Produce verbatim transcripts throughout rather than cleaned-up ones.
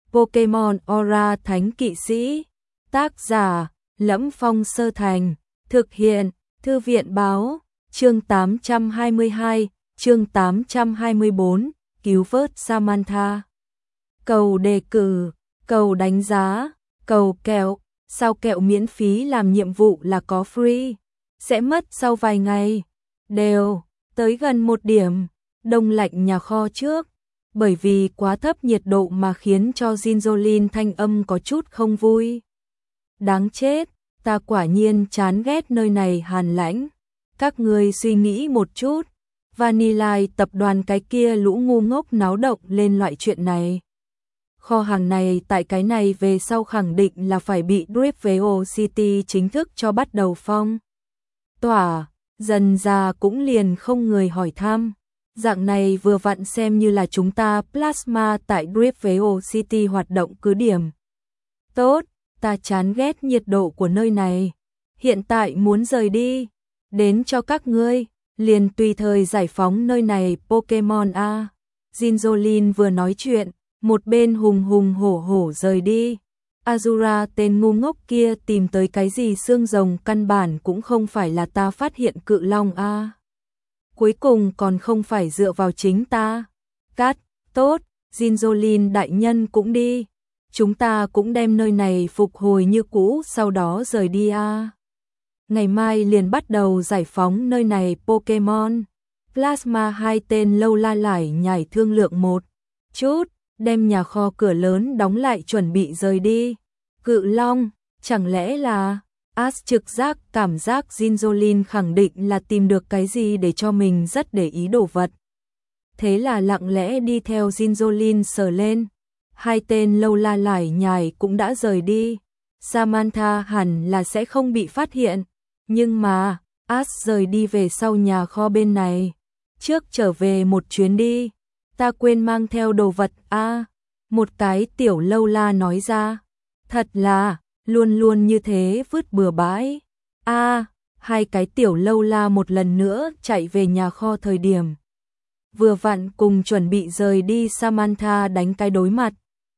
Pokemon Aura Thánh Kỵ Sĩ. Tác giả Lẫm Phong Sơ Thành. Thực hiện Thư viện Báo. Chương tám trăm hai mươi hai, chương tám trăm hai mươi bốn, cứu vớt Samantha. Cầu đề cử, cầu đánh giá, cầu kẹo. Sao kẹo miễn phí làm nhiệm vụ là có free? Sẽ mất sau vài ngày. Đều, tới gần một điểm. Đông lạnh nhà kho trước. Bởi vì quá thấp nhiệt độ mà khiến cho Ginzolin thanh âm có chút không vui. Đáng chết, ta quả nhiên chán ghét nơi này hàn lãnh. Các người suy nghĩ một chút. Vanillite tập đoàn cái kia lũ ngu ngốc náo động lên loại chuyện này. Kho hàng này tại cái này về sau khẳng định là phải bị Driftveil City chính thức cho bắt đầu phong tỏa, dần ra cũng liền không người hỏi thăm. Dạng này vừa vặn xem như là chúng ta Plasma tại Driftveil City hoạt động cứ điểm. Tốt, ta chán ghét nhiệt độ của nơi này. Hiện tại muốn rời đi. Đến cho các ngươi, liền tùy thời giải phóng nơi này Pokemon A. Ginzolin vừa nói chuyện, một bên hùng hùng hổ hổ rời đi. Azura tên ngu ngốc kia tìm tới cái gì xương rồng căn bản cũng không phải là ta phát hiện cự long A. Cuối cùng còn không phải dựa vào chính ta. Cát, tốt, Ginzolin đại nhân cũng đi. Chúng ta cũng đem nơi này phục hồi như cũ sau đó rời đi A. Ngày mai liền bắt đầu giải phóng nơi này Pokemon. Plasma hai tên lâu la lải nhải thương lượng một chút, đem nhà kho cửa lớn đóng lại chuẩn bị rời đi. Cự long, chẳng lẽ là... Ash trực giác cảm giác Ginzolin khẳng định là tìm được cái gì để cho mình rất để ý đồ vật. Thế là lặng lẽ đi theo Ginzolin sờ lên. Hai tên lâu la lải nhải cũng đã rời đi. Samantha hẳn là sẽ không bị phát hiện. Nhưng mà, Ash rời đi về sau nhà kho bên này. Trước trở về một chuyến đi. Ta quên mang theo đồ vật a à, một cái tiểu lâu la nói ra. Thật là, luôn luôn như thế vứt bừa bãi. a à, hai cái tiểu lâu la một lần nữa chạy về nhà kho thời điểm. Vừa vặn cùng chuẩn bị rời đi Samantha đánh cái đối mặt.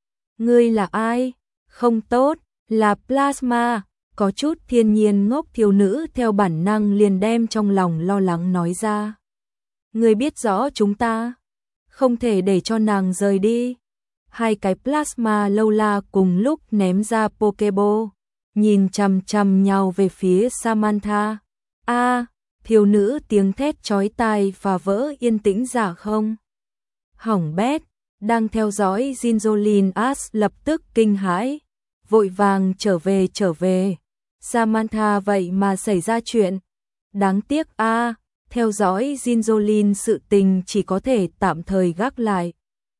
Ngươi là ai? Không tốt, là Plasma. Có chút thiên nhiên ngốc thiếu nữ theo bản năng liền đem trong lòng lo lắng nói ra. Ngươi biết rõ chúng ta không thể để cho nàng rời đi. Hai cái Plasma lâu la cùng lúc ném ra Pokeball, nhìn chằm chằm nhau về phía Samantha. A, à, thiếu nữ tiếng thét chói tai và vỡ yên tĩnh giả không. Hỏng bét, đang theo dõi Ginzolin Ash lập tức kinh hãi, vội vàng trở về trở về. Samantha vậy mà xảy ra chuyện. Đáng tiếc a, à, theo dõi Ginzolin sự tình chỉ có thể tạm thời gác lại.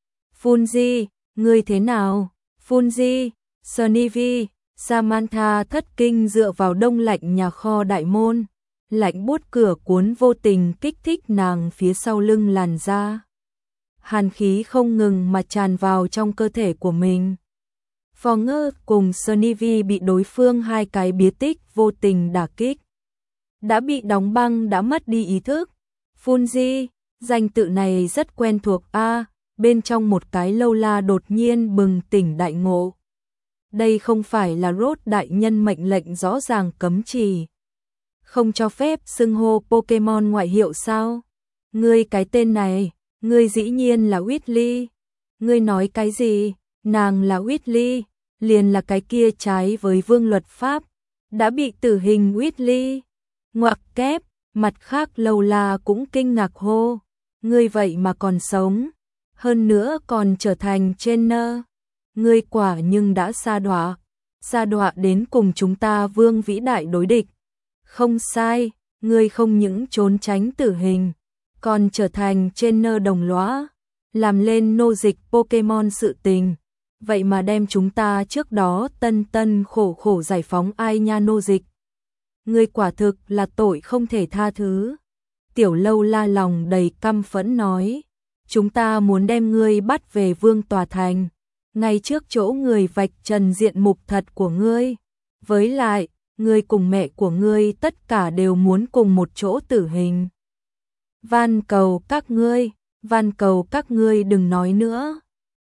Fungi, ngươi thế nào? Fungi, Sunnivi, Samantha thất kinh dựa vào đông lạnh nhà kho đại môn. Lạnh buốt cửa cuốn vô tình kích thích nàng phía sau lưng làn da. Hàn khí không ngừng mà tràn vào trong cơ thể của mình. Fogger cùng Sunnivi bị đối phương hai cái bía tích vô tình đả kích. Đã bị đóng băng đã mất đi ý thức. Fungi, danh tự này rất quen thuộc a, à, bên trong một cái lâu la đột nhiên bừng tỉnh đại ngộ. Đây không phải là Rốt đại nhân mệnh lệnh rõ ràng cấm chỉ. Không cho phép xưng hô Pokemon ngoại hiệu sao? Ngươi cái tên này, ngươi dĩ nhiên là Whitley. Ngươi nói cái gì? Nàng là Whitley, liền là cái kia trái với vương luật pháp. Đã bị tử hình Whitley. Ngoặc kép, mặt khác lâu la cũng kinh ngạc hô. Ngươi vậy mà còn sống. Hơn nữa còn trở thành trainer. Ngươi quả nhưng đã sa đọa. Sa đọa đến cùng chúng ta vương vĩ đại đối địch. Không sai, ngươi không những trốn tránh tử hình, còn trở thành trainer đồng lõa, làm lên nô dịch Pokemon sự tình. Vậy mà đem chúng ta trước đó tân tân khổ khổ giải phóng ai nha nô dịch. Ngươi quả thực là tội không thể tha thứ. Tiểu lâu la lòng đầy căm phẫn nói. Chúng ta muốn đem ngươi bắt về vương tòa thành. Ngay trước chỗ người vạch trần diện mục thật của ngươi. Với lại, ngươi cùng mẹ của ngươi tất cả đều muốn cùng một chỗ tử hình. Van cầu các ngươi, van cầu các ngươi đừng nói nữa.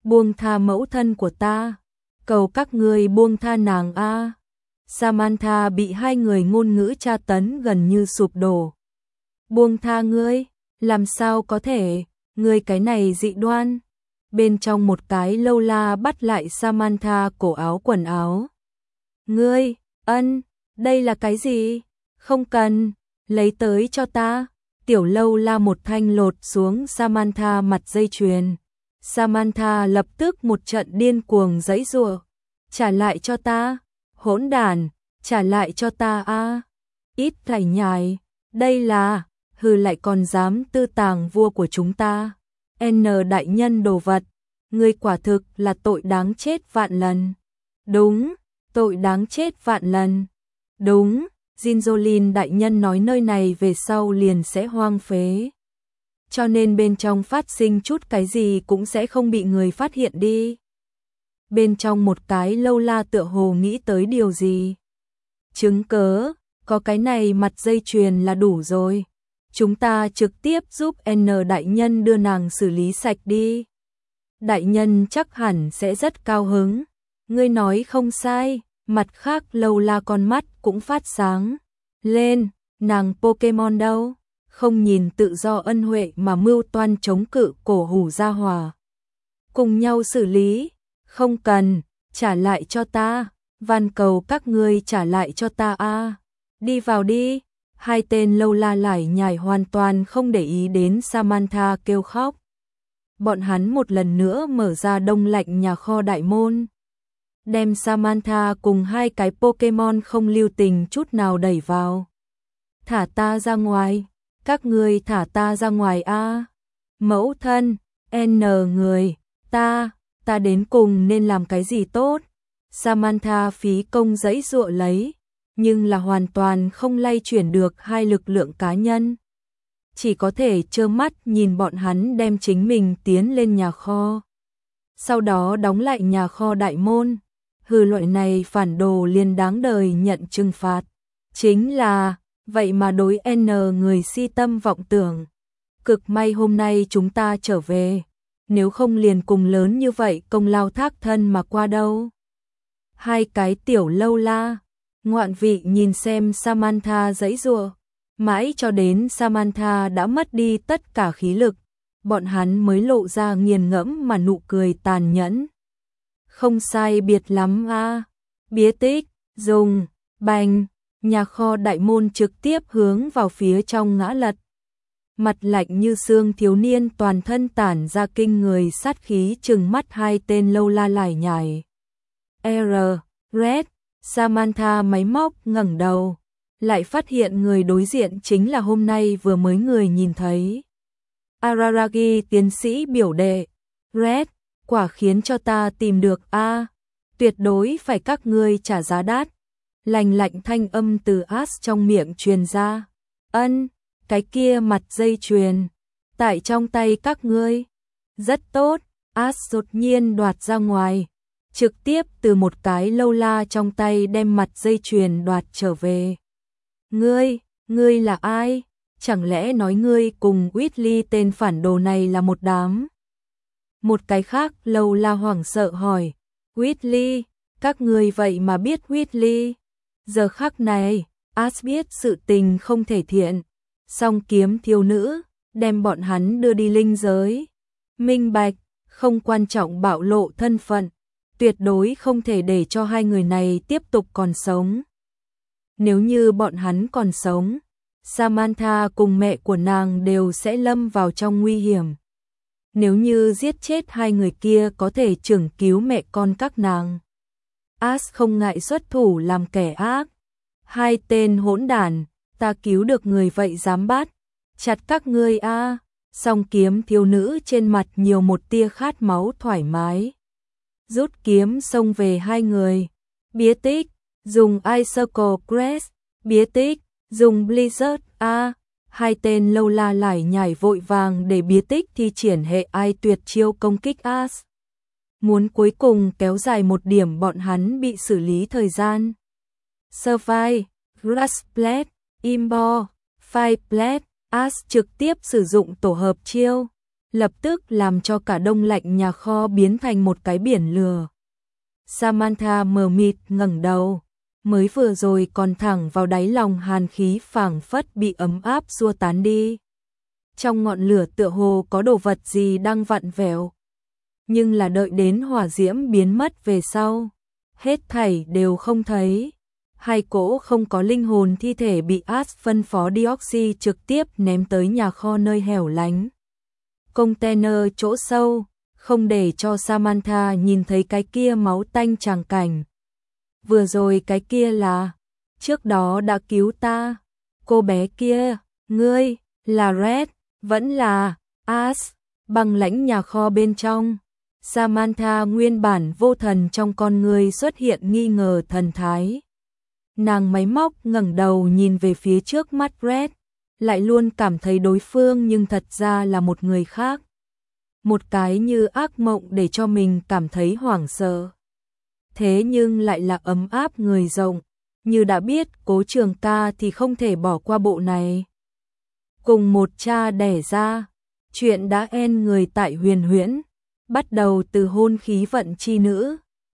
buông tha mẫu thân của ta, cầu các ngươi buông tha nàng a. Samantha bị hai người ngôn ngữ tra tấn gần như sụp đổ. Buông tha ngươi, làm sao có thể, ngươi cái này dị đoan. Bên trong một cái lâu la bắt lại Samantha cổ áo quần áo. Ngươi, ân, đây là cái gì? Không cần, lấy tới cho ta. Tiểu lâu la một thanh lột xuống Samantha mặt dây chuyền. Samantha lập tức một trận điên cuồng giãy giụa. Trả lại cho ta, hỗn đản, trả lại cho ta a. Ít thải nhài, đây là, hừ lại còn dám tư tàng vua của chúng ta. N đại nhân đồ vật, ngươi quả thực là tội đáng chết vạn lần. Đúng, tội đáng chết vạn lần. Đúng, Ginzolin đại nhân nói nơi này về sau liền sẽ hoang phế. Cho nên bên trong phát sinh chút cái gì cũng sẽ không bị người phát hiện đi. Bên trong một cái lâu la tựa hồ nghĩ tới điều gì. Chứng cớ, có cái này mặt dây chuyền là đủ rồi. Chúng ta trực tiếp giúp N đại nhân đưa nàng xử lý sạch đi. Đại nhân chắc hẳn sẽ rất cao hứng. Ngươi nói không sai, mặt khác lâu la con mắt cũng phát sáng. Lên, nàng Pokemon đâu? Không nhìn tự do ân huệ mà mưu toan chống cự cổ hủ gia hòa. Cùng nhau xử lý, không cần, trả lại cho ta, van cầu các ngươi trả lại cho ta a. Đi vào đi. Hai tên lâu la lải nhải hoàn toàn không để ý đến Samantha kêu khóc. Bọn hắn một lần nữa mở ra đông lạnh nhà kho đại môn. Đem Samantha cùng hai cái Pokemon không lưu tình chút nào đẩy vào. Thả ta ra ngoài, các ngươi thả ta ra ngoài a. Mẫu thân, N người, ta, ta đến cùng nên làm cái gì tốt? Samantha phí công giãy giụa lấy, nhưng là hoàn toàn không lay chuyển được hai lực lượng cá nhân. Chỉ có thể trơ mắt nhìn bọn hắn đem chính mình tiến lên nhà kho. Sau đó đóng lại nhà kho đại môn. Hừ, loại này phản đồ liền đáng đời nhận trừng phạt. Chính là, vậy mà đối N người si tâm vọng tưởng. Cực may hôm nay chúng ta trở về. Nếu không liền cùng lớn như vậy công lao thác thân mà qua đâu. Hai cái tiểu lâu la. Ngoạn vị nhìn xem Samantha giãy giụa, mãi cho đến Samantha đã mất đi tất cả khí lực, bọn hắn mới lộ ra nghiền ngẫm mà nụ cười tàn nhẫn. Không sai biệt lắm a. Bía tích, dùng, bành, nhà kho đại môn trực tiếp hướng vào phía trong ngã lật. Mặt lạnh như xương thiếu niên toàn thân tản ra kinh người sát khí trừng mắt hai tên lâu la lải nhải. R, Red. Samantha máy móc ngẩng đầu, lại phát hiện người đối diện chính là hôm nay vừa mới người nhìn thấy. Araragi tiến sĩ biểu đệ, Red, quả khiến cho ta tìm được a, tuyệt đối phải các ngươi trả giá đắt. Lành lạnh thanh âm từ Ash trong miệng truyền ra. Ân, cái kia mặt dây chuyền, tại trong tay các ngươi. Rất tốt, Ash đột nhiên đoạt ra ngoài. Trực tiếp từ một cái lâu la trong tay đem mặt dây chuyền đoạt trở về. Ngươi, ngươi là ai? Chẳng lẽ nói ngươi cùng Whitley tên phản đồ này là một đám? Một cái khác lâu la hoảng sợ hỏi. Whitley, các ngươi vậy mà biết Whitley? Giờ khắc này, Ash biết sự tình không thể thiện. Song kiếm thiếu nữ, đem bọn hắn đưa đi linh giới. Minh bạch, không quan trọng bạo lộ thân phận. Tuyệt đối không thể để cho hai người này tiếp tục còn sống. Nếu như bọn hắn còn sống, Samantha cùng mẹ của nàng đều sẽ lâm vào trong nguy hiểm. Nếu như giết chết hai người kia có thể chưởng cứu mẹ con các nàng. Ash không ngại xuất thủ làm kẻ ác. Hai tên hỗn đản, ta cứu được người vậy dám bắt. Chặt các ngươi a. Song kiếm thiếu nữ trên mặt nhiều một tia khát máu thoải mái. Rút kiếm xông về hai người. Bía tích, dùng Icicle Crest. Bía tích, dùng Blizzard A. Hai tên lâu la lải nhải vội vàng để bía tích thi triển hệ ai tuyệt chiêu công kích Ash. Muốn cuối cùng kéo dài một điểm bọn hắn bị xử lý thời gian. Survive, Grassblade, Imbo, Fireblade, Ash trực tiếp sử dụng tổ hợp chiêu. lập tức làm cho cả đông lạnh nhà kho biến thành một cái biển lửa. Samantha mờ mịt ngẩng đầu, mới vừa rồi còn thẳng vào đáy lòng hàn khí phảng phất bị ấm áp xua tán đi. Trong ngọn lửa tựa hồ có đồ vật gì đang vặn vẹo. Nhưng là đợi đến hỏa diễm biến mất về sau, hết thảy đều không thấy. Hai cỗ không có linh hồn thi thể bị Ash phân phó dioxy trực tiếp ném tới nhà kho nơi hẻo lánh. Container chỗ sâu, không để cho Samantha nhìn thấy cái kia máu tanh tràng cảnh. Vừa rồi cái kia là, trước đó đã cứu ta, cô bé kia, ngươi, là Red, vẫn là, Ash, băng lãnh nhà kho bên trong. Samantha nguyên bản vô thần trong con người xuất hiện nghi ngờ thần thái. Nàng máy móc ngẩng đầu nhìn về phía trước mắt Red, lại luôn cảm thấy đối phương nhưng thật ra là một người khác. Một cái như ác mộng để cho mình cảm thấy hoảng sợ. Thế nhưng lại là ấm áp người rộng, như đã biết Cố Trường Ca thì không thể bỏ qua bộ này. Cùng một cha đẻ ra, chuyện đã en người tại Huyền Huyễn, bắt đầu từ hôn khí vận chi nữ,